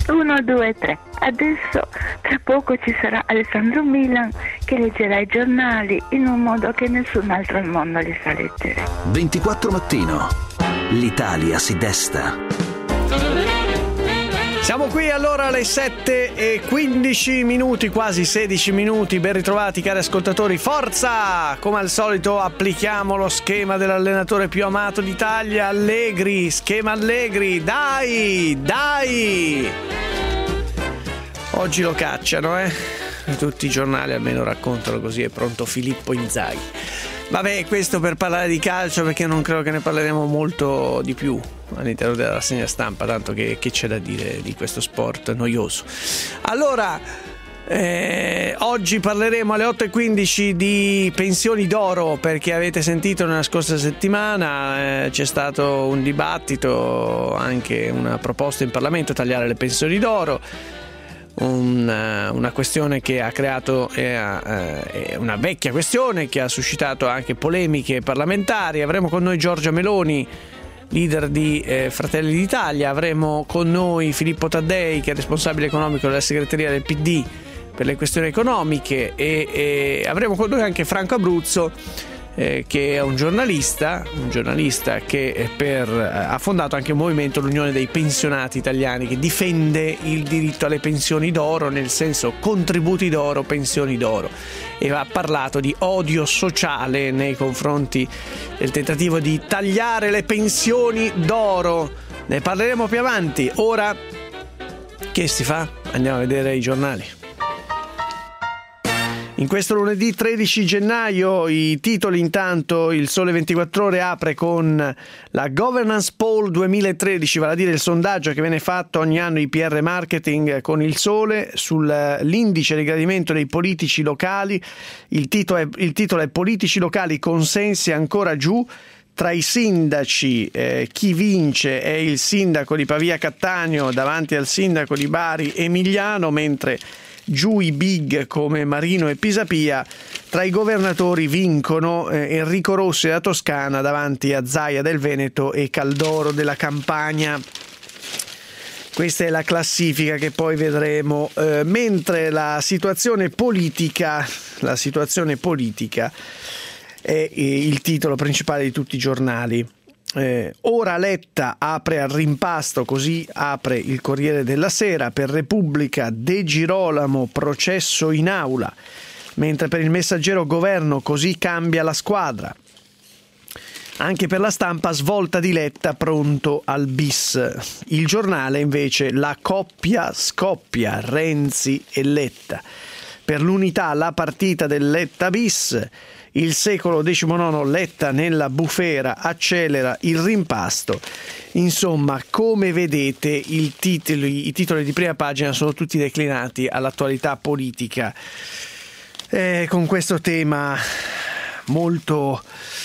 1, 2, 3. Adesso tra poco ci sarà Alessandro Milan che leggerà i giornali in un modo che nessun altro al mondo li sa leggere. 24 mattino. L'Italia si desta. Siamo qui allora alle 7:15, quasi 16 minuti. Ben ritrovati cari ascoltatori. Forza! Come al solito applichiamo lo schema dell'allenatore più amato d'Italia, Allegri. Schema Allegri. Dai! Oggi lo cacciano, tutti i giornali almeno raccontano così. È pronto Filippo Inzaghi. Vabbè, questo per parlare di calcio, perché non credo che ne parleremo molto di più all'interno della rassegna stampa, tanto che c'è da dire di questo sport noioso. Allora, oggi parleremo alle 8:15 di pensioni d'oro, perché avete sentito nella scorsa settimana c'è stato un dibattito, anche una proposta in Parlamento, tagliare le pensioni d'oro. Una questione che ha creato una vecchia questione che ha suscitato anche polemiche parlamentari. Avremo con noi Giorgia Meloni, leader di Fratelli d'Italia. Avremo con noi Filippo Taddei, che è responsabile economico della segreteria del PD per le questioni economiche, e avremo con noi anche Franco Abruzzo, che è un giornalista che ha fondato anche un movimento, l'Unione dei Pensionati Italiani, che difende il diritto alle pensioni d'oro, nel senso contributi d'oro, pensioni d'oro, e ha parlato di odio sociale nei confronti del tentativo di tagliare le pensioni d'oro. Ne parleremo più avanti. Ora che si fa? Andiamo a vedere i giornali. In questo lunedì 13 gennaio i titoli: intanto il Sole 24 Ore apre con la Governance Poll 2013, vale a dire il sondaggio che viene fatto ogni anno i PR Marketing con il Sole sull'indice di gradimento dei politici locali. Il titolo è politici locali, consensi ancora giù. Tra i sindaci chi vince è il sindaco di Pavia Cattaneo davanti al sindaco di Bari Emiliano, mentre giù i big come Marino e Pisapia. Tra i governatori vincono Enrico Rossi della Toscana davanti a Zaia del Veneto e Caldoro della Campania. Questa è la classifica che poi vedremo, mentre la situazione politica è il titolo principale di tutti i giornali. Ora Letta apre al rimpasto, così apre il Corriere della Sera. Per Repubblica De Girolamo processo in aula, mentre per il Messaggero governo così cambia la squadra. Anche per La Stampa svolta di Letta, pronto al bis. Il Giornale invece la coppia scoppia, Renzi e Letta. Per l'Unità la partita del Letta bis. Il Secolo 19 Letta nella bufera accelera il rimpasto. Insomma, come vedete i titoli di prima pagina sono tutti declinati all'attualità politica, con questo tema molto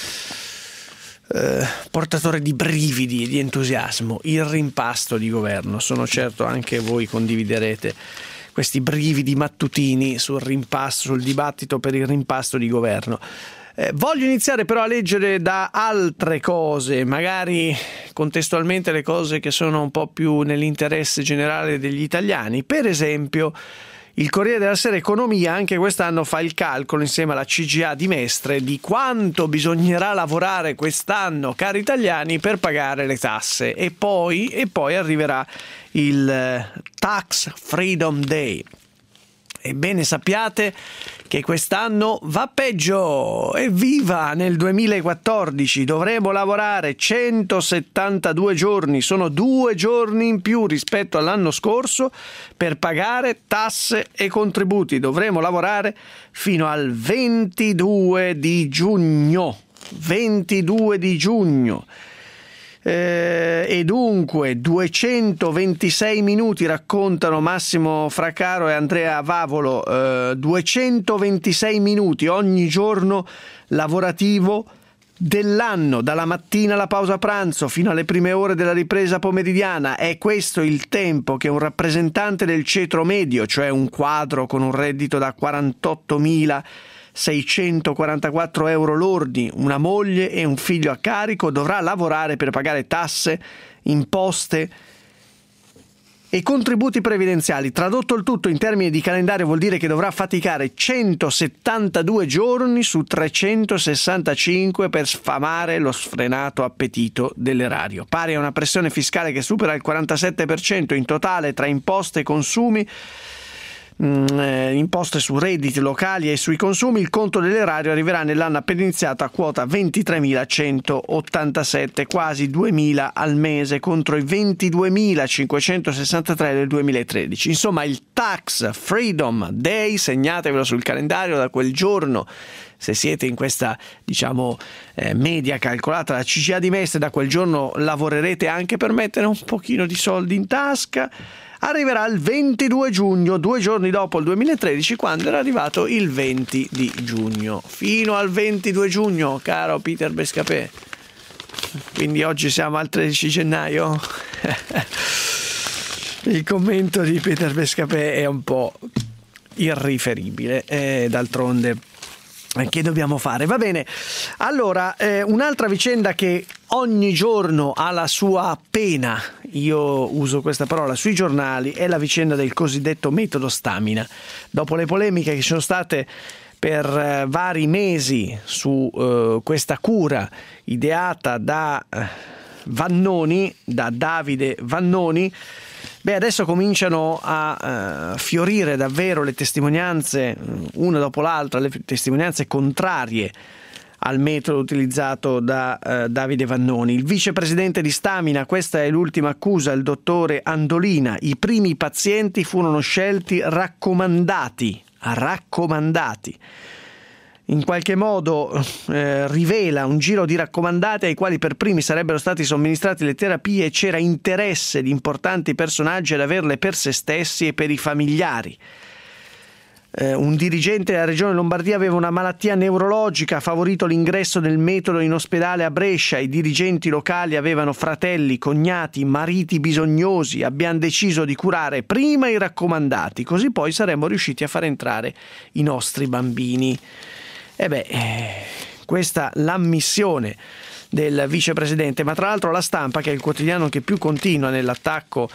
portatore di brividi e di entusiasmo, il rimpasto di governo. Sono certo anche voi condividerete questi brividi mattutini sul dibattito per il rimpasto di governo. Voglio iniziare però a leggere da altre cose, magari contestualmente le cose che sono un po' più nell'interesse generale degli italiani. Per esempio, il Corriere della Sera Economia anche quest'anno fa il calcolo insieme alla CGA di Mestre di quanto bisognerà lavorare quest'anno, cari italiani, per pagare le tasse, e poi arriverà il Tax Freedom Day. Ebbene, sappiate che quest'anno va peggio. Evviva! Nel 2014 dovremo lavorare 172 giorni, sono 2 giorni in più rispetto all'anno scorso per pagare tasse e contributi. Dovremo lavorare fino al 22 di giugno. 22 di giugno. E dunque 226 minuti, raccontano Massimo Fracaro e Andrea Vavolo, 226 minuti ogni giorno lavorativo dell'anno, dalla mattina alla pausa pranzo fino alle prime ore della ripresa pomeridiana. È questo il tempo che un rappresentante del ceto medio, cioè un quadro con un reddito da 48.644 euro lordi, una moglie e un figlio a carico, dovrà lavorare per pagare tasse, imposte e contributi previdenziali. Tradotto il tutto in termini di calendario vuol dire che dovrà faticare 172 giorni su 365 per sfamare lo sfrenato appetito dell'erario, pari a una pressione fiscale che supera il 47% in totale tra imposte e consumi, imposte su redditi locali e sui consumi. Il conto dell'erario arriverà nell'anno appena iniziato a quota 23.187, quasi 2.000 al mese contro i 22.563 del 2013. Insomma, il Tax Freedom Day, segnatevelo sul calendario, da quel giorno, se siete in questa media calcolata da CGIA di Mestre, da quel giorno lavorerete anche per mettere un pochino di soldi in tasca. Arriverà il 22 giugno, 2 giorni dopo il 2013, quando era arrivato il 20 di giugno. Fino al 22 giugno, caro Peter Bescapè. Quindi oggi siamo al 13 gennaio. Il commento di Peter Bescapè è un po' irriferibile, d'altronde che dobbiamo fare? Va bene, allora un'altra vicenda che ogni giorno ha la sua pena, io uso questa parola, sui giornali, è la vicenda del cosiddetto metodo Stamina. Dopo le polemiche che ci sono state per vari mesi su questa cura ideata da Vannoni, da Davide Vannoni, adesso cominciano a fiorire davvero le testimonianze, una dopo l'altra, le testimonianze contrarie al metodo utilizzato da Davide Vannoni. Il vicepresidente di Stamina, questa è l'ultima accusa, il dottore Andolina: i primi pazienti furono scelti raccomandati. In qualche modo rivela un giro di raccomandati ai quali per primi sarebbero stati somministrate le terapie, e c'era interesse di importanti personaggi ad averle per se stessi e per i familiari. Un dirigente della regione Lombardia aveva una malattia neurologica, ha favorito l'ingresso del metodo in ospedale a Brescia. I dirigenti locali avevano fratelli, cognati, mariti bisognosi. Abbiamo deciso di curare prima i raccomandati, così poi saremmo riusciti a far entrare i nostri bambini. Questa l'ammissione del vicepresidente, ma tra l'altro La Stampa, che è il quotidiano che più continua nell'attacco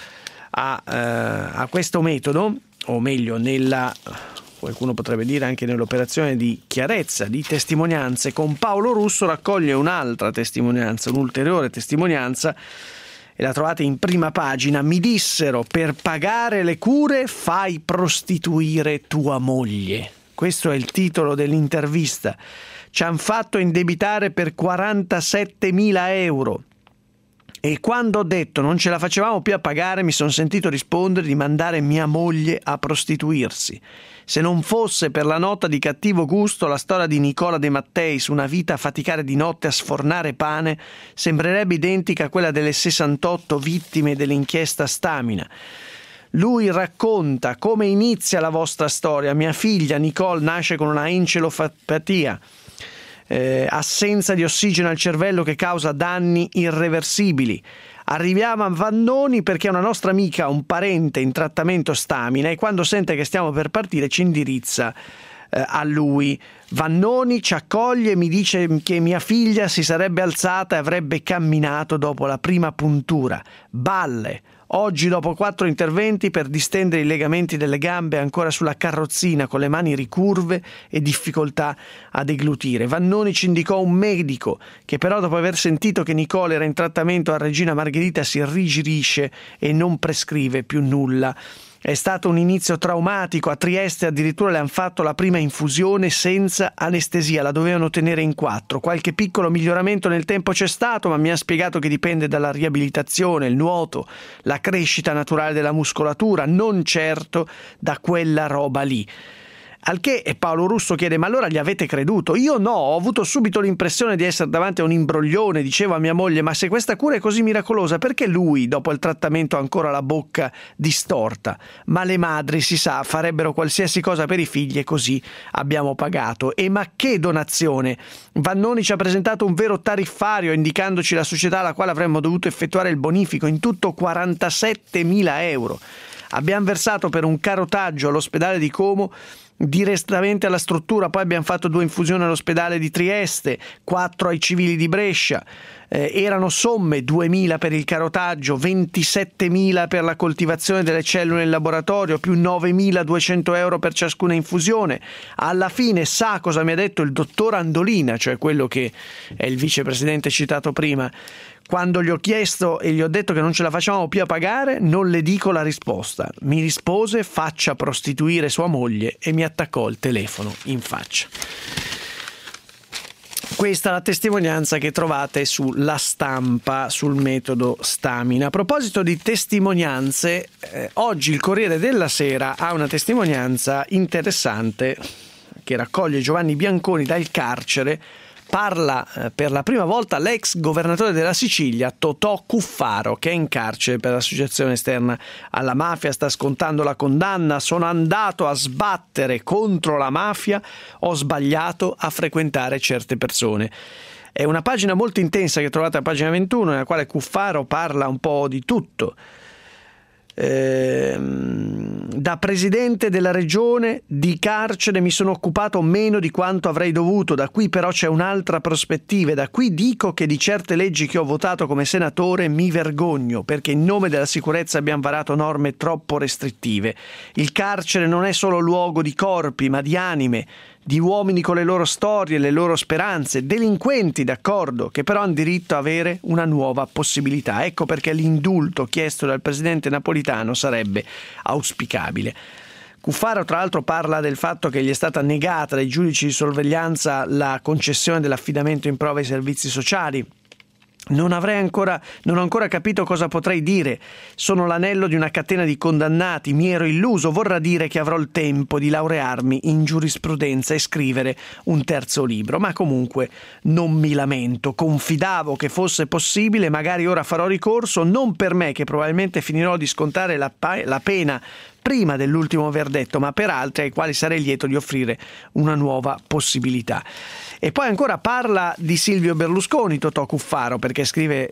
a questo metodo, o meglio qualcuno potrebbe dire anche nell'operazione di chiarezza di testimonianze, con Paolo Russo raccoglie un'altra testimonianza, un'ulteriore testimonianza, e la trovate in prima pagina. Mi dissero: per pagare le cure fai prostituire tua moglie. Questo è il titolo dell'intervista. Ci han fatto indebitare per 47.000 euro. E quando ho detto non ce la facevamo più a pagare, mi sono sentito rispondere di mandare mia moglie a prostituirsi. Se non fosse per la nota di cattivo gusto, la storia di Nicola De Matteis, una vita a faticare di notte a sfornare pane, sembrerebbe identica a quella delle 68 vittime dell'inchiesta Stamina. Lui racconta come inizia la vostra storia. Mia figlia Nicole nasce con una encelopatia, assenza di ossigeno al cervello che causa danni irreversibili. Arriviamo a Vannoni perché una nostra amica, un parente in trattamento Stamina, e quando sente che stiamo per partire ci indirizza a lui. Vannoni ci accoglie e mi dice che mia figlia si sarebbe alzata e avrebbe camminato dopo la prima puntura. Balle. Oggi, dopo 4 interventi per distendere i legamenti delle gambe, ancora sulla carrozzina con le mani ricurve e difficoltà a deglutire. Vannoni ci indicò un medico che però, dopo aver sentito che Nicole era in trattamento a Regina Margherita, si irrigidisce e non prescrive più nulla. È stato un inizio traumatico. A Trieste addirittura le hanno fatto la prima infusione senza anestesia, la dovevano tenere in 4. Qualche piccolo miglioramento nel tempo c'è stato, ma mi ha spiegato che dipende dalla riabilitazione, il nuoto, la crescita naturale della muscolatura, non certo da quella roba lì. Al che Paolo Russo chiede: ma allora gli avete creduto? Io no, ho avuto subito l'impressione di essere davanti a un imbroglione. Dicevo a mia moglie: ma se questa cura è così miracolosa, perché lui dopo il trattamento ha ancora la bocca distorta? Ma le madri, si sa, farebbero qualsiasi cosa per i figli, e così abbiamo pagato. E ma che donazione! Vannoni ci ha presentato un vero tariffario, indicandoci la società alla quale avremmo dovuto effettuare il bonifico, in tutto 47.000 euro. Abbiamo versato per un carotaggio all'ospedale di Como direttamente alla struttura. Poi abbiamo fatto 2 infusioni all'ospedale di Trieste, 4 ai civili di Brescia. Erano somme 2.000 per il carotaggio, 27.000 per la coltivazione delle cellule in laboratorio, più 9.200 euro per ciascuna infusione. Alla fine sa cosa mi ha detto il dottor Andolina, cioè quello che è il vicepresidente citato prima? Quando gli ho chiesto e gli ho detto che non ce la facciamo più a pagare, non le dico la risposta. Mi rispose: faccia prostituire sua moglie, e mi attaccò il telefono in faccia. Questa è la testimonianza che trovate sulla Stampa, sul metodo Stamina. A proposito di testimonianze, oggi il Corriere della Sera ha una testimonianza interessante che raccoglie Giovanni Bianconi dal carcere. Parla per la prima volta l'ex governatore della Sicilia, Totò Cuffaro, che è in carcere per associazione esterna alla mafia, sta scontando la condanna. Sono andato a sbattere contro la mafia, ho sbagliato a frequentare certe persone. È una pagina molto intensa che trovate a pagina 21, nella quale Cuffaro parla un po' di tutto. Da presidente della regione di carcere mi sono occupato meno di quanto avrei dovuto, da qui però c'è un'altra prospettiva, e da qui dico che di certe leggi che ho votato come senatore mi vergogno, perché in nome della sicurezza abbiamo varato norme troppo restrittive. Il carcere non è solo luogo di corpi, ma di anime, di uomini con le loro storie, le loro speranze, delinquenti, d'accordo, che però hanno diritto a avere una nuova possibilità. Ecco perché l'indulto chiesto dal presidente Napolitano sarebbe auspicabile. Cuffaro tra l'altro parla del fatto che gli è stata negata dai giudici di sorveglianza la concessione dell'affidamento in prova ai servizi sociali. Non ho ancora capito cosa potrei dire. Sono l'anello di una catena di condannati, mi ero illuso, vorrà dire che avrò il tempo di laurearmi in giurisprudenza e scrivere un terzo libro, ma comunque non mi lamento, confidavo che fosse possibile, magari ora farò ricorso, non per me che probabilmente finirò di scontare la pena prima dell'ultimo verdetto, ma per altri ai quali sarei lieto di offrire una nuova possibilità. E poi ancora parla di Silvio Berlusconi, Totò Cuffaro, perché scrive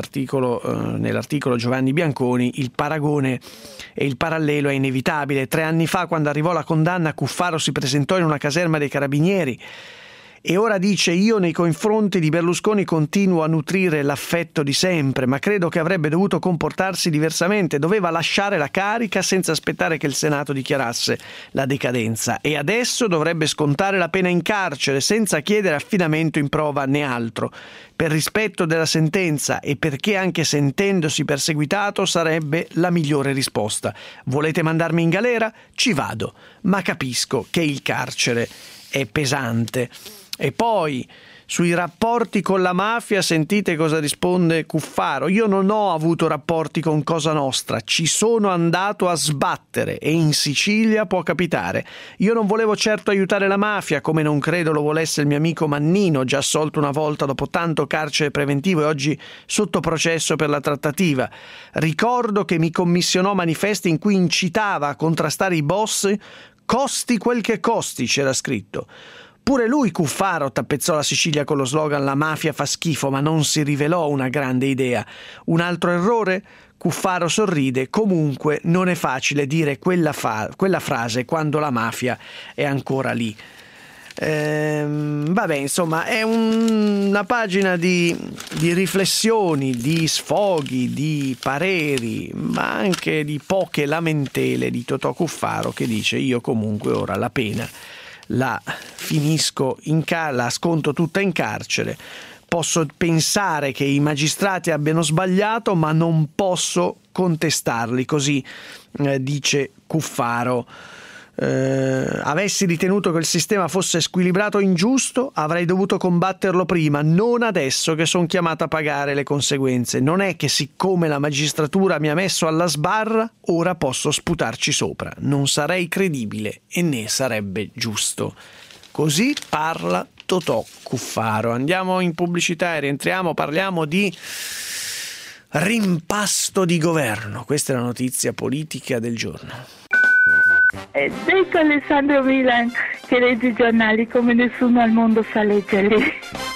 nell'articolo Giovanni Bianconi: il paragone e il parallelo è inevitabile. 3 anni fa, quando arrivò la condanna, Cuffaro si presentò in una caserma dei carabinieri e ora dice: io nei confronti di Berlusconi continuo a nutrire l'affetto di sempre, ma credo che avrebbe dovuto comportarsi diversamente, doveva lasciare la carica senza aspettare che il Senato dichiarasse la decadenza, e adesso dovrebbe scontare la pena in carcere senza chiedere affidamento in prova né altro. Per rispetto della sentenza e perché anche sentendosi perseguitato sarebbe la migliore risposta. Volete mandarmi in galera? Ci vado, ma capisco che il carcere è pesante. E poi sui rapporti con la mafia sentite cosa risponde Cuffaro: io non ho avuto rapporti con Cosa Nostra, ci sono andato a sbattere e in Sicilia può capitare. Io non volevo certo aiutare la mafia, come non credo lo volesse il mio amico Mannino, già assolto una volta dopo tanto carcere preventivo e oggi sotto processo per la trattativa. Ricordo che mi commissionò manifesti in cui incitava a contrastare i boss, costi quel che costi, c'era scritto. Pure lui, Cuffaro, tappezzò la Sicilia con lo slogan «La mafia fa schifo», ma non si rivelò una grande idea. Un altro errore? Cuffaro sorride. Comunque non è facile dire quella frase quando la mafia è ancora lì. Vabbè, insomma, è una pagina di riflessioni, di sfoghi, di pareri, ma anche di poche lamentele di Totò Cuffaro, che dice: io comunque ora la pena la finisco la sconto tutta in carcere, posso pensare che i magistrati abbiano sbagliato ma non posso contestarli, così dice Cuffaro. Avessi ritenuto che il sistema fosse squilibrato o ingiusto, avrei dovuto combatterlo prima, non adesso che sono chiamato a pagare le conseguenze. Non è che siccome la magistratura mi ha messo alla sbarra ora posso sputarci sopra, non sarei credibile e né sarebbe giusto. Così parla Totò Cuffaro. Andiamo in pubblicità e rientriamo, parliamo di rimpasto di governo. Questa è la notizia politica del giorno. Detto Alessandro Milan che legge i giornali come nessuno al mondo sa leggerli.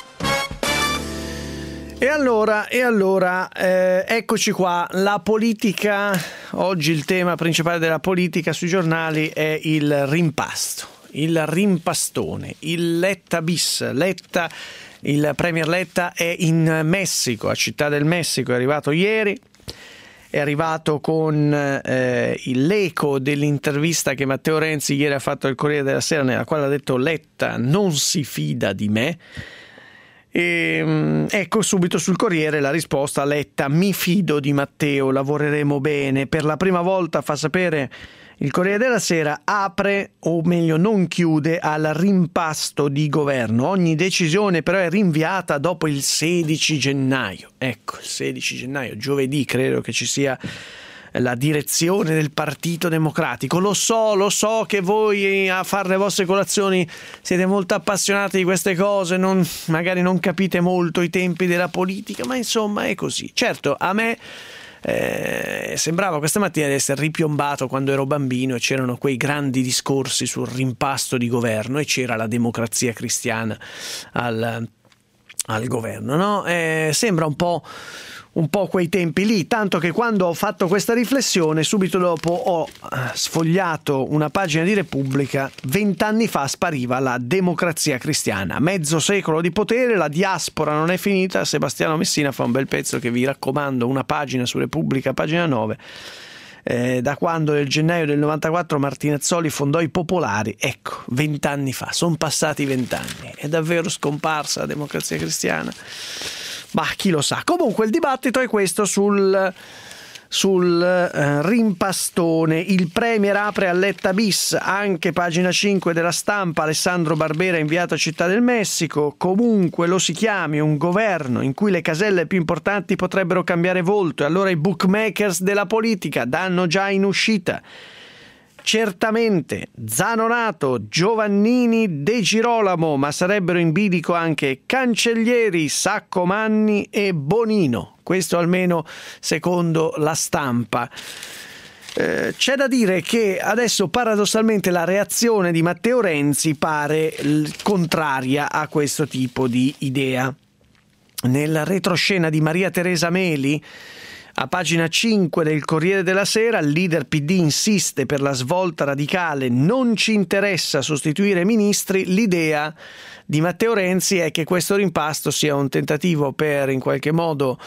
E allora, eccoci qua, la politica. Oggi il tema principale della politica sui giornali è il rimpasto. il rimpastone, il Letta bis. Il premier Letta è in Messico, a Città del Messico, è arrivato ieri. È arrivato con l'eco dell'intervista che Matteo Renzi ieri ha fatto al Corriere della Sera, nella quale ha detto: Letta non si fida di me. E ecco subito sul Corriere la risposta: Letta, mi fido di Matteo, lavoreremo bene. Per la prima volta, fa sapere il Corriere della Sera, apre, o meglio non chiude, al rimpasto di governo. Ogni decisione però è rinviata dopo il 16 gennaio. Ecco, il 16 gennaio, giovedì, credo che ci sia la direzione del Partito Democratico. Lo so che voi a fare le vostre colazioni siete molto appassionati di queste cose, magari non capite molto i tempi della politica, ma insomma è così. Certo, a me sembrava questa mattina di essere ripiombato quando ero bambino e c'erano quei grandi discorsi sul rimpasto di governo e c'era la Democrazia Cristiana al governo, no? Sembra un po' quei tempi lì, tanto che quando ho fatto questa riflessione subito dopo ho sfogliato una pagina di Repubblica. 20 anni fa spariva la Democrazia Cristiana, mezzo secolo di potere, la diaspora non è finita. Sebastiano Messina fa un bel pezzo che vi raccomando, una pagina su Repubblica, pagina 9, da quando nel gennaio del 94 Martinazzoli fondò i Popolari. Ecco, 20 anni fa, sono passati 20 anni, è davvero scomparsa la Democrazia Cristiana? Ma chi lo sa. Comunque il dibattito è questo sul rimpastone. Il premier apre a Letta bis, anche pagina 5 della Stampa. Alessandro Barbera inviato a Città del Messico. Comunque lo si chiami un governo in cui le caselle più importanti potrebbero cambiare volto, e allora i bookmakers della politica danno già in uscita. Certamente Zanonato, Giovannini, De Girolamo, ma sarebbero in bilico anche Cancellieri, Saccomanni e Bonino. Questo almeno secondo la Stampa. C'è da dire che adesso paradossalmente la reazione di Matteo Renzi pare contraria a questo tipo di idea. Nella retroscena di Maria Teresa Meli, a pagina 5 del Corriere della Sera, il leader PD insiste per la svolta radicale, non ci interessa sostituire ministri. L'idea di Matteo Renzi è che questo rimpasto sia un tentativo per in qualche modo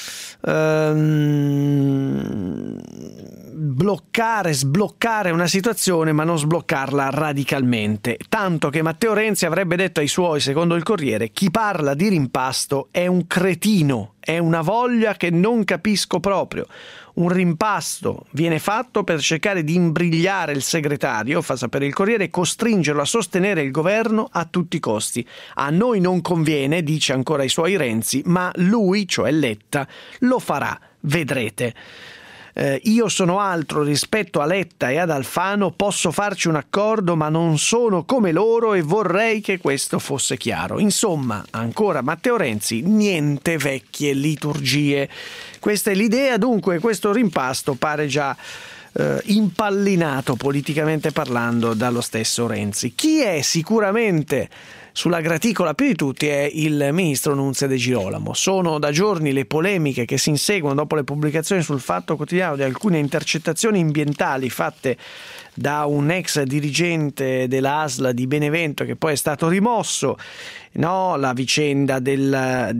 sbloccare una situazione, ma non sbloccarla radicalmente. Tanto che Matteo Renzi avrebbe detto ai suoi, secondo il Corriere: chi parla di rimpasto è un cretino, è una voglia che non capisco proprio. Un rimpasto viene fatto per cercare di imbrigliare il segretario, fa sapere il Corriere, e costringerlo a sostenere il governo a tutti i costi. A noi non conviene, dice ancora ai suoi Renzi, ma lui, cioè Letta, lo farà, vedrete. Io sono altro rispetto a Letta e ad Alfano, posso farci un accordo, ma non sono come loro e vorrei che questo fosse chiaro. Insomma, ancora Matteo Renzi, niente vecchie liturgie. Questa è l'idea, dunque questo rimpasto pare già impallinato politicamente parlando dallo stesso Renzi. Chi è sicuramente sulla graticola più di tutti è il ministro Nunzia De Girolamo. Sono da giorni le polemiche che si inseguono dopo le pubblicazioni sul Fatto Quotidiano di alcune intercettazioni ambientali fatte da un ex dirigente della ASL di Benevento che poi è stato rimosso, no? La vicenda del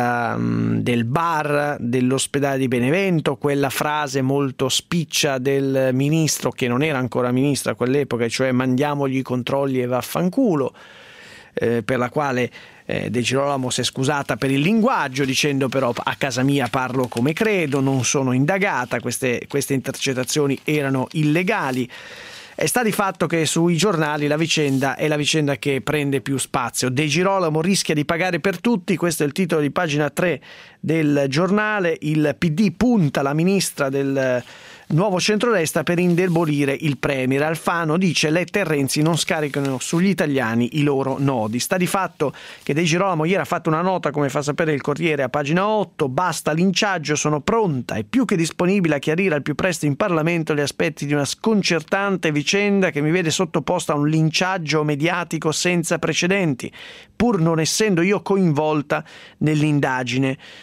bar dell'ospedale di Benevento, quella frase molto spiccia del ministro, che non era ancora ministro a quell'epoca, cioè mandiamogli i controlli e vaffanculo, per la quale De Girolamo si è scusata per il linguaggio, dicendo però a casa mia parlo come credo, non sono indagata, queste intercettazioni erano illegali. Sta di fatto che sui giornali la vicenda è la vicenda che prende più spazio. De Girolamo rischia di pagare per tutti, questo è il titolo di pagina 3 del giornale. Il PD punta la ministra del nuovo centrodestra per indebolire il premier. Alfano dice: Letta e Renzi non scaricano sugli italiani i loro nodi. Sta di fatto che De Girolamo ieri ha fatto una nota, come fa sapere il Corriere, a pagina 8: basta linciaggio, sono pronta e più che disponibile a chiarire al più presto in Parlamento gli aspetti di una sconcertante vicenda che mi vede sottoposta a un linciaggio mediatico senza precedenti, pur non essendo io coinvolta nell'indagine.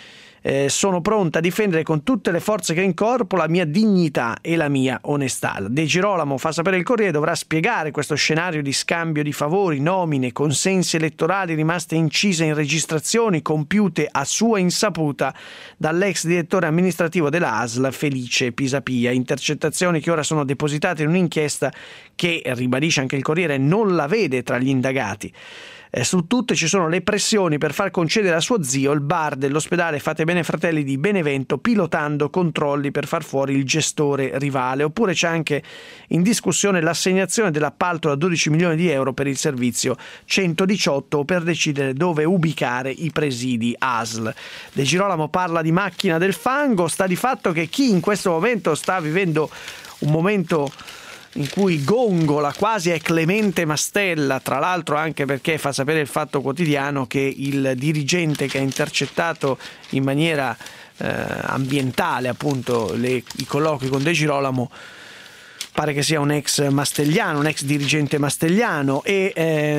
sono pronta a difendere con tutte le forze che incorpo la mia dignità e la mia onestà. De Girolamo, fa sapere il Corriere, dovrà spiegare questo scenario di scambio di favori, nomine, consensi elettorali rimaste incise in registrazioni compiute a sua insaputa dall'ex direttore amministrativo della ASL Felice Pisapia, intercettazioni che ora sono depositate in un'inchiesta che, ribadisce anche il Corriere, non la vede tra gli indagati. Su tutte ci sono le pressioni per far concedere a suo zio il bar dell'ospedale Fate Bene Fratelli di Benevento, pilotando controlli per far fuori il gestore rivale. Oppure c'è anche in discussione l'assegnazione dell'appalto da 12 milioni di euro per il servizio 118 per decidere dove ubicare i presidi ASL. De Girolamo parla di macchina del fango. Sta di fatto che chi in questo momento sta vivendo un momento in cui gongola quasi è Clemente Mastella, tra l'altro anche perché fa sapere il Fatto Quotidiano che il dirigente che ha intercettato in maniera ambientale appunto i colloqui con De Girolamo pare che sia un ex mastelliano, un ex dirigente mastelliano, e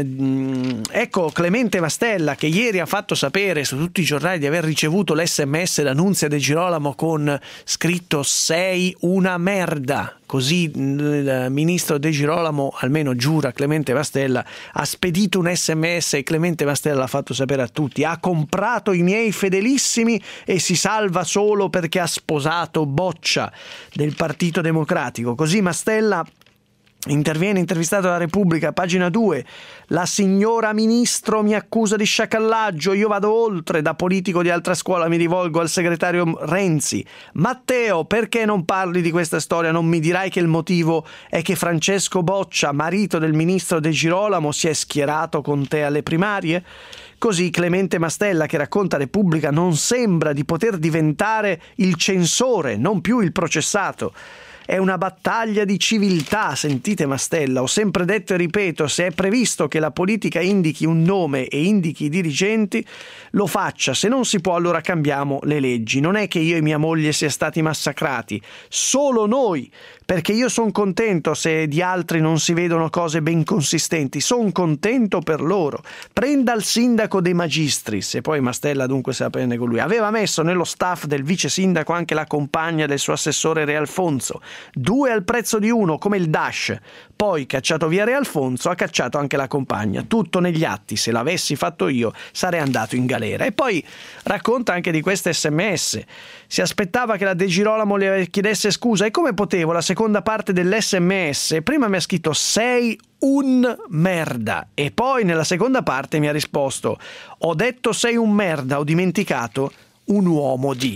ecco Clemente Mastella, che ieri ha fatto sapere su tutti i giornali di aver ricevuto l'SMS da Nunzia De Girolamo con scritto "sei una merda". Così il ministro De Girolamo, almeno giura Clemente Mastella, ha spedito un SMS e Clemente Mastella l'ha fatto sapere a tutti: ha comprato i miei fedelissimi e si salva solo perché ha sposato Boccia del Partito Democratico. Così Mastella interviene, intervistato dalla Repubblica, pagina 2. La signora ministro mi accusa di sciacallaggio, io vado oltre, da politico di altra scuola mi rivolgo al segretario Renzi. Matteo, perché non parli di questa storia? Non mi dirai che il motivo è che Francesco Boccia, marito del ministro De Girolamo, si è schierato con te alle primarie? Così Clemente Mastella, che racconta a Repubblica, non sembra di poter diventare il censore, non più il processato. È una battaglia di civiltà, sentite Mastella. Ho sempre detto e ripeto, se è previsto che la politica indichi un nome e indichi i dirigenti, lo faccia. Se non si può, allora cambiamo le leggi. Non è che io e mia moglie sia stati massacrati, solo noi. Perché io sono contento se di altri non si vedono cose ben consistenti, sono contento per loro. Prenda il sindaco De Magistris, e poi Mastella dunque se la prende con lui. Aveva messo nello staff del vice sindaco anche la compagna del suo assessore Re Alfonso, 2 al prezzo di 1 come il Dash. Poi, cacciato via Re Alfonso, ha cacciato anche la compagna. Tutto negli atti, se l'avessi fatto io sarei andato in galera. E poi racconta anche di queste SMS. Si aspettava che la De Girolamo le chiedesse scusa, e come potevo? La seconda parte dell'SMS prima mi ha scritto "sei un merda", e poi nella seconda parte mi ha risposto "ho detto sei un merda, ho dimenticato un uomo di".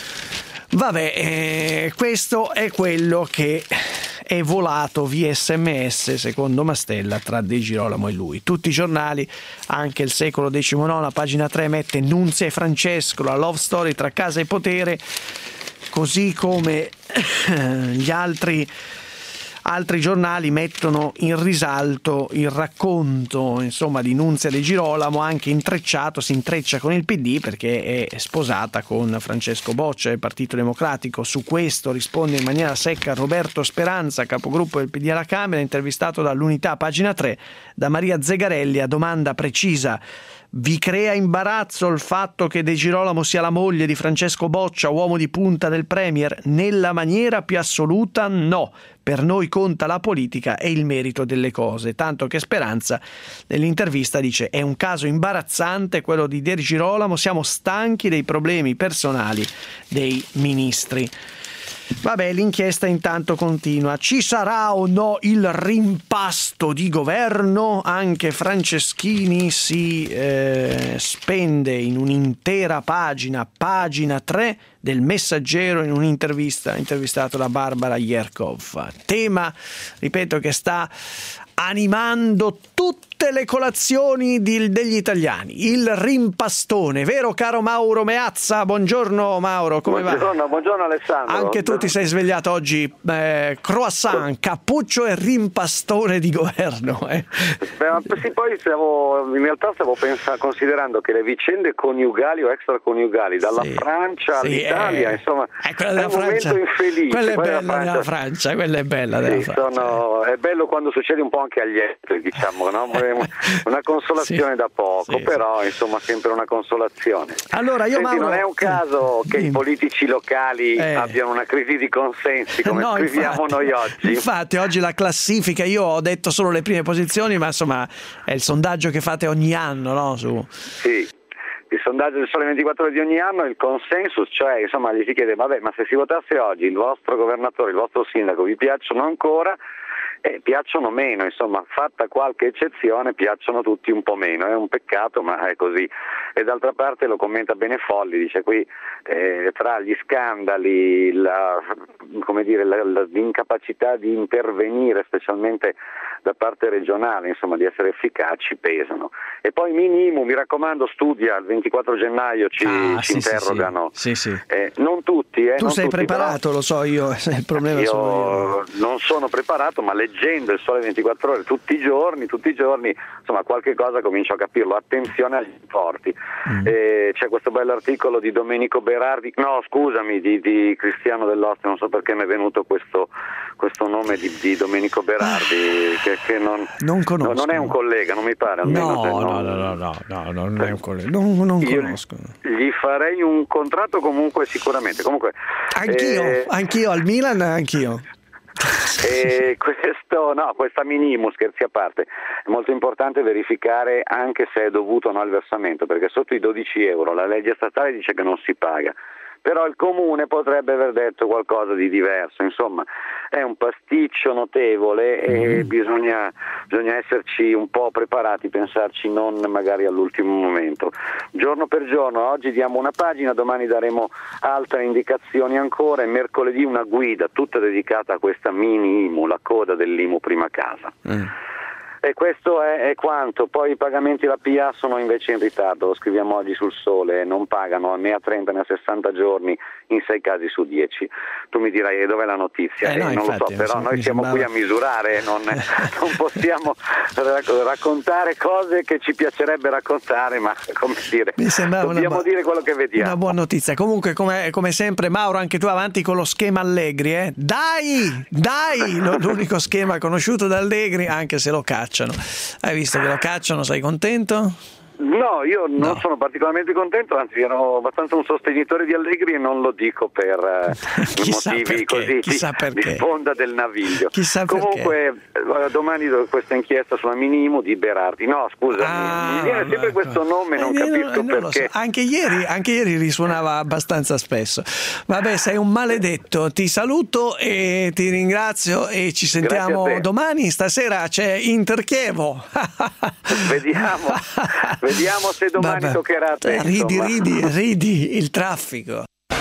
Vabbè, questo è quello che è volato via SMS, secondo Mastella, tra De Girolamo e lui. Tutti i giornali, anche il Secolo XIX, pagina 3, mette Nunzia e Francesco, la love story tra casa e potere, così come gli altri giornali mettono in risalto il racconto, insomma, di Nunzia De Girolamo, anche intrecciato, si intreccia con il PD perché è sposata con Francesco Boccia del Partito Democratico. Su questo risponde in maniera secca Roberto Speranza, capogruppo del PD alla Camera, intervistato dall'Unità, pagina 3, da Maria Zegarelli a domanda precisa: vi crea imbarazzo il fatto che De Girolamo sia la moglie di Francesco Boccia, uomo di punta del Premier? Nella maniera più assoluta no. Per noi conta la politica e il merito delle cose. Tanto che Speranza nell'intervista dice: è un caso imbarazzante quello di De Girolamo, siamo stanchi dei problemi personali dei ministri. Vabbè, l'inchiesta intanto continua. Ci sarà o no il rimpasto di governo? Anche Franceschini si spende in un'intera pagina 3 del Messaggero, in un'intervista, intervistato da Barbara Jerkov. Tema, ripeto, che sta animando tutte le colazioni degli italiani, il rimpastone, vero caro Mauro Meazza? Buongiorno Mauro, come va? Buongiorno Alessandro. Anche tu ti sei svegliato oggi, croissant, cappuccio e rimpastone di governo. Sì, poi stavo considerando che le vicende coniugali o extraconiugali dalla Francia all'Italia Italia, insomma, quella è della un Francia, momento infelice. quella è bella della Francia, quella è bella della Francia. È bello quando succede un po' anche agli esteri, diciamo, no? Una consolazione Sì. da poco, Sì, però insomma sempre una consolazione. Allora, io, Senti, Mauro, non è un caso che i politici locali Eh. abbiano una crisi di consensi come No, scriviamo infatti, noi oggi? Infatti oggi la classifica, io ho detto solo le prime posizioni, ma insomma è il sondaggio che fate ogni anno, no? Sì, il sondaggio del Sole 24 Ore di ogni anno è il consensus, cioè insomma gli si chiede vabbè, ma se si votasse oggi il vostro governatore, il vostro sindaco vi piacciono ancora? Piacciono meno, insomma, fatta qualche eccezione piacciono tutti un po' meno, è un peccato ma è così. E d'altra parte lo commenta Benefolli, dice qui tra gli scandali, l'incapacità di intervenire specialmente da parte regionale, insomma, di essere efficaci, pesano. E poi minimo, mi raccomando, studia, il 24 gennaio ci interrogano. Sì. Non tutti. Tu non sei tutti, preparato, però, lo so io, il problema sono io. non sono preparato, ma leggendo il Sole 24 Ore tutti i giorni, insomma, qualche cosa comincio a capirlo. Attenzione agli importi. C'è questo bell'articolo di Domenico Berardi, di Cristiano Dell'Oste, non so perché mi è venuto questo nome di Domenico Berardi, che non conosco. Non è un collega, non mi pare. No, non è un collega, non conosco. Gli farei un contratto comunque sicuramente. Comunque, anch'io al Milan, anch'io. Questa minimo, scherzi a parte, è molto importante verificare anche se è dovuto o no al versamento, perché sotto i 12 euro la legge statale dice che non si paga, però il comune potrebbe aver detto qualcosa di diverso, insomma è un pasticcio notevole e bisogna esserci un po' preparati, pensarci non magari all'ultimo momento. Giorno per giorno, oggi diamo una pagina, domani daremo altre indicazioni ancora e mercoledì una guida tutta dedicata a questa mini IMU, la coda dell'IMU prima casa. E questo è quanto. Poi i pagamenti della PA sono invece in ritardo, lo scriviamo oggi sul Sole, non pagano né a 30 né a 60 giorni in 6 casi su 10. Tu mi dirai dov'è la notizia? No, non infatti, lo so, però noi siamo qui a misurare, non possiamo raccontare cose che ci piacerebbe raccontare, ma come dire, dobbiamo dire quello che vediamo. Una buona notizia. Comunque, come sempre, Mauro, anche tu avanti con lo schema Allegri, Dai! L'unico schema conosciuto da Allegri, anche se lo cacciano. Hai visto che lo cacciano, sei contento? No, io non sono particolarmente contento, anzi ero abbastanza un sostenitore di Allegri e non lo dico per motivi così di sponda del naviglio. Comunque domani questa inchiesta sulla Minimu di Berardi. No, scusa, mi viene sempre questo nome, non capisco perché. Lo so. Anche ieri risuonava abbastanza spesso. Vabbè, sei un maledetto. Ti saluto e ti ringrazio e ci sentiamo domani. Stasera c'è Inter-Chievo. Vediamo se domani toccherà a te. Ridi il traffico.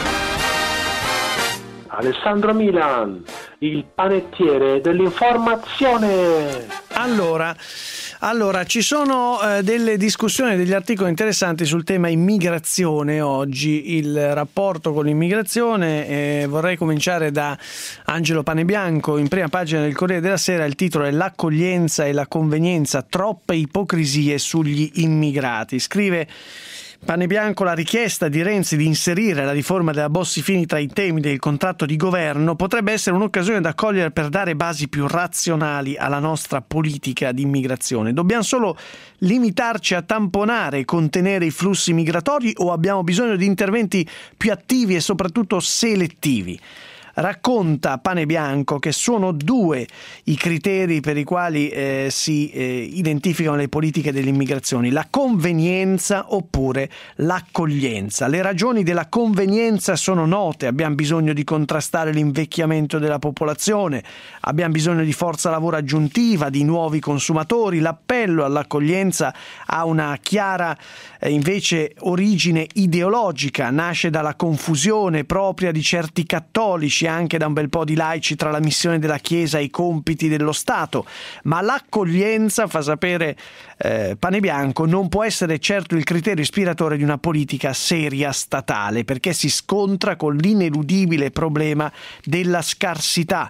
Alessandro Milan, il panettiere dell'informazione. Allora, ci sono delle discussioni, degli articoli interessanti sul tema immigrazione oggi, il rapporto con l'immigrazione. Vorrei cominciare da Angelo Panebianco, in prima pagina del Corriere della Sera. Il titolo è "L'accoglienza e la convenienza, troppe ipocrisie sugli immigrati". Scrive Panebianco: la richiesta di Renzi di inserire la riforma della Bossi-Fini tra i temi del contratto di governo potrebbe essere un'occasione da cogliere per dare basi più razionali alla nostra politica di immigrazione. Dobbiamo solo limitarci a tamponare e contenere i flussi migratori o abbiamo bisogno di interventi più attivi e soprattutto selettivi? Racconta Panebianco che sono 2 i criteri per i quali si identificano le politiche dell'immigrazione: la convenienza oppure l'accoglienza. Le ragioni della convenienza sono note: abbiamo bisogno di contrastare l'invecchiamento della popolazione, abbiamo bisogno di forza lavoro aggiuntiva, di nuovi consumatori. L'appello all'accoglienza ha una chiara invece origine ideologica, nasce dalla confusione propria di certi cattolici, anche da un bel po' di laici, tra la missione della Chiesa e i compiti dello Stato. Ma l'accoglienza, fa sapere Panebianco, non può essere certo il criterio ispiratore di una politica seria statale, perché si scontra con l'ineludibile problema della scarsità.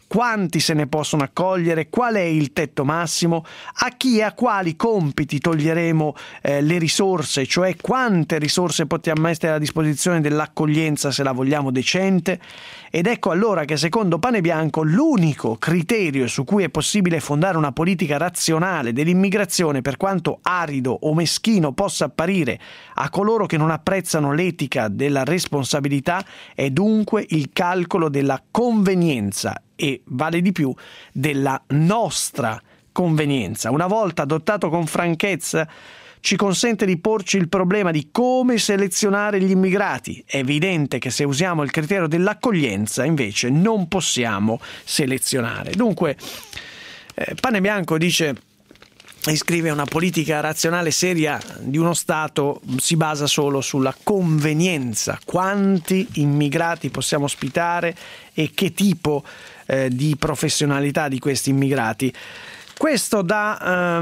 quanti se ne possono accogliere, qual è il tetto massimo, a chi e a quali compiti toglieremo le risorse, cioè quante risorse possiamo mettere a disposizione dell'accoglienza se la vogliamo decente. Ed ecco allora che secondo Panebianco l'unico criterio su cui è possibile fondare una politica razionale dell'immigrazione, per quanto arido o meschino possa apparire a coloro che non apprezzano l'etica della responsabilità, è dunque il calcolo della convenienza e, vale di più, della nostra convenienza. Una volta adottato con franchezza, ci consente di porci il problema di come selezionare gli immigrati. È evidente che se usiamo il criterio dell'accoglienza, invece, non possiamo selezionare. Dunque, Panebianco dice e scrive: una politica razionale seria di uno Stato si basa solo sulla convenienza. Quanti immigrati possiamo ospitare e che tipo di professionalità di questi immigrati. Questo è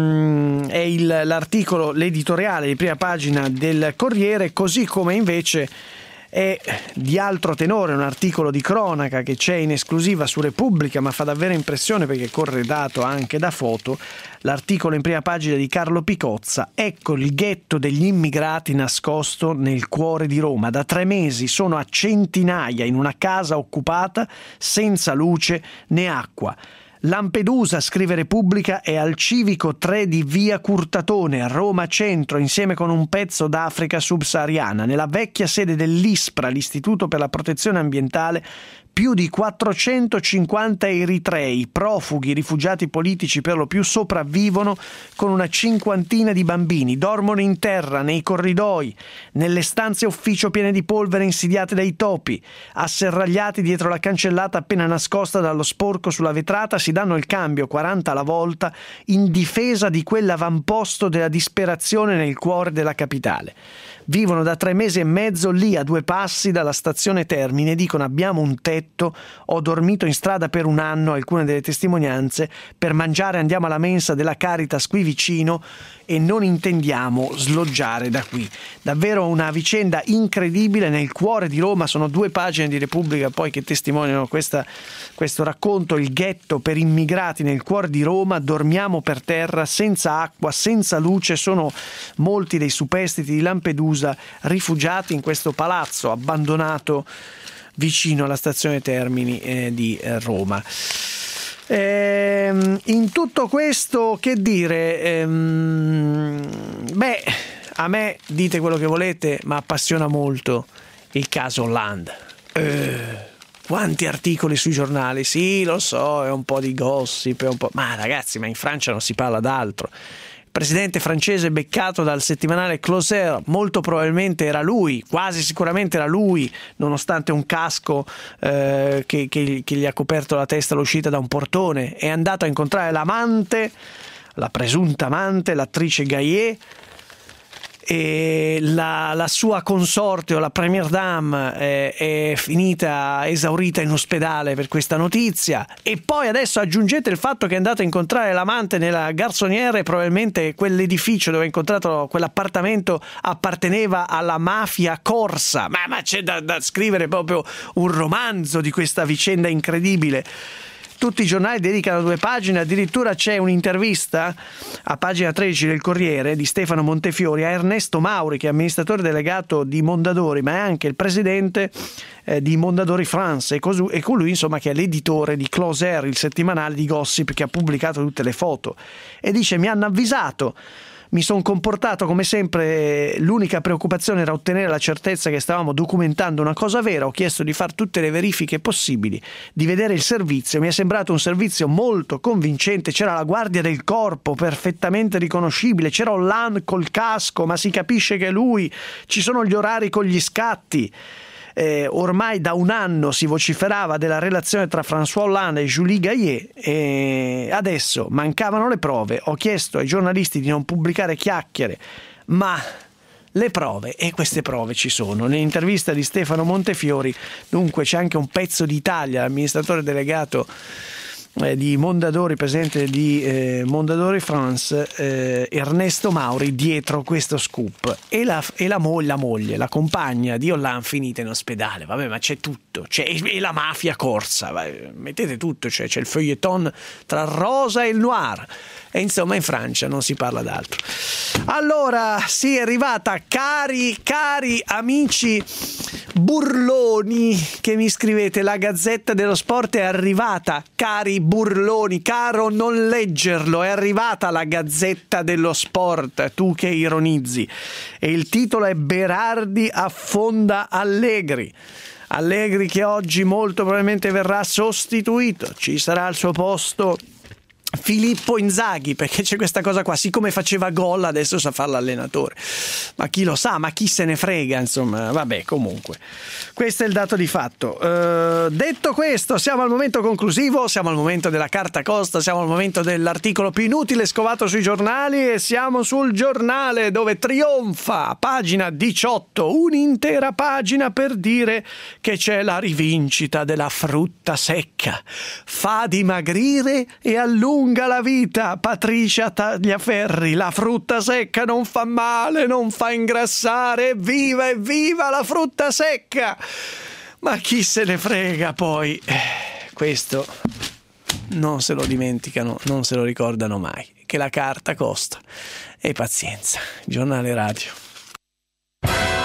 l'articolo, l'editoriale di prima pagina del Corriere, così come invece è di altro tenore un articolo di cronaca che c'è in esclusiva su Repubblica, ma fa davvero impressione perché è corredato anche da foto. L'articolo in prima pagina di Carlo Picozza: ecco il ghetto degli immigrati nascosto nel cuore di Roma. Da 3 mesi sono a centinaia in una casa occupata senza luce né acqua. Lampedusa, scrive Repubblica, è al civico 3 di via Curtatone, a Roma centro, insieme con un pezzo d'Africa subsahariana. Nella vecchia sede dell'ISPRA, l'Istituto per la Protezione Ambientale, più di 450 eritrei, profughi, rifugiati politici per lo più, sopravvivono con una 50 di bambini. Dormono in terra, nei corridoi, nelle stanze ufficio piene di polvere insidiate dai topi. Asserragliati dietro la cancellata appena nascosta dallo sporco sulla vetrata, si danno il cambio 40 alla volta in difesa di quell'avamposto della disperazione nel cuore della capitale. Vivono da 3 mesi e mezzo lì a 2 passi dalla stazione Termini e dicono: abbiamo un tetto, ho dormito in strada per 1 anno, alcune delle testimonianze, per mangiare andiamo alla mensa della Caritas qui vicino e non intendiamo sloggiare da qui. Davvero una vicenda incredibile nel cuore di Roma. Sono 2 pagine di Repubblica poi che testimoniano questo racconto: il ghetto per immigrati nel cuore di Roma, dormiamo per terra, senza acqua, senza luce. Sono molti dei superstiti di Lampedusa rifugiati in questo palazzo abbandonato vicino alla stazione Termini di Roma. In tutto questo, che dire, a me dite quello che volete, ma appassiona molto il caso Hollande. Quanti articoli sui giornali? Sì, lo so, è un po' di gossip, ma ragazzi, ma in Francia non si parla d'altro. Il presidente francese beccato dal settimanale Closer, molto probabilmente era lui, quasi sicuramente era lui, nonostante un casco che gli ha coperto la testa all'uscita da un portone. È andato a incontrare l'amante, la presunta amante, l'attrice Gaillet, e la sua consorte o la première dame è finita esaurita in ospedale per questa notizia. E poi adesso aggiungete il fatto che è andato a incontrare l'amante nella Garçonnière, probabilmente quell'edificio dove ha incontrato quell'appartamento apparteneva alla mafia corsa. Ma c'è da scrivere proprio un romanzo di questa vicenda incredibile. Tutti i giornali dedicano 2 pagine, addirittura c'è un'intervista a pagina 13 del Corriere di Stefano Montefiori a Ernesto Mauri, che è amministratore delegato di Mondadori, ma è anche il presidente di Mondadori France, e colui insomma che è l'editore di Closer, il settimanale di gossip che ha pubblicato tutte le foto. E dice: mi hanno avvisato, mi sono comportato come sempre, l'unica preoccupazione era ottenere la certezza che stavamo documentando una cosa vera, ho chiesto di fare tutte le verifiche possibili, di vedere il servizio, mi è sembrato un servizio molto convincente, c'era la guardia del corpo perfettamente riconoscibile, c'era Hollande col casco, ma si capisce che è lui, ci sono gli orari con gli scatti. Ormai da 1 anno si vociferava della relazione tra François Hollande e Julie Gaillet e adesso mancavano le prove. Ho chiesto ai giornalisti di non pubblicare chiacchiere, ma le prove, e queste prove ci sono. Nell'intervista di Stefano Montefiori dunque c'è anche un pezzo d'Italia, l'amministratore delegato di Mondadori, presidente di Mondadori France, Ernesto Mauri, dietro questo scoop, e la moglie, la compagna di Hollande finita in ospedale. Vabbè, ma c'è tutto, e la mafia corsa, mettete tutto, c'è il feuilleton tra il rosa e il noir, e insomma in Francia non si parla d'altro. Allora, sì, è arrivata, cari amici burloni che mi scrivete, la Gazzetta dello Sport è arrivata, cari burloni, caro non leggerlo, è arrivata la Gazzetta dello Sport, tu che ironizzi, e il titolo è Berardi affonda Allegri che oggi molto probabilmente verrà sostituito, ci sarà al suo posto Filippo Inzaghi, perché c'è questa cosa qua, siccome faceva gol adesso sa fare l'allenatore, ma chi lo sa, ma chi se ne frega, insomma, vabbè, comunque questo è il dato di fatto. Detto questo, siamo al momento conclusivo, siamo al momento della carta costa, siamo al momento dell'articolo più inutile scovato sui giornali, e siamo sul Giornale, dove trionfa, pagina 18, un'intera pagina per dire che c'è la rivincita della frutta secca, fa dimagrire e allunga la vita. Patricia Tagliaferri, la frutta secca non fa male, non fa ingrassare, evviva la frutta secca. Ma chi se ne frega poi, questo non se lo dimenticano, non se lo ricordano mai, che la carta costa, e pazienza. Giornale Radio.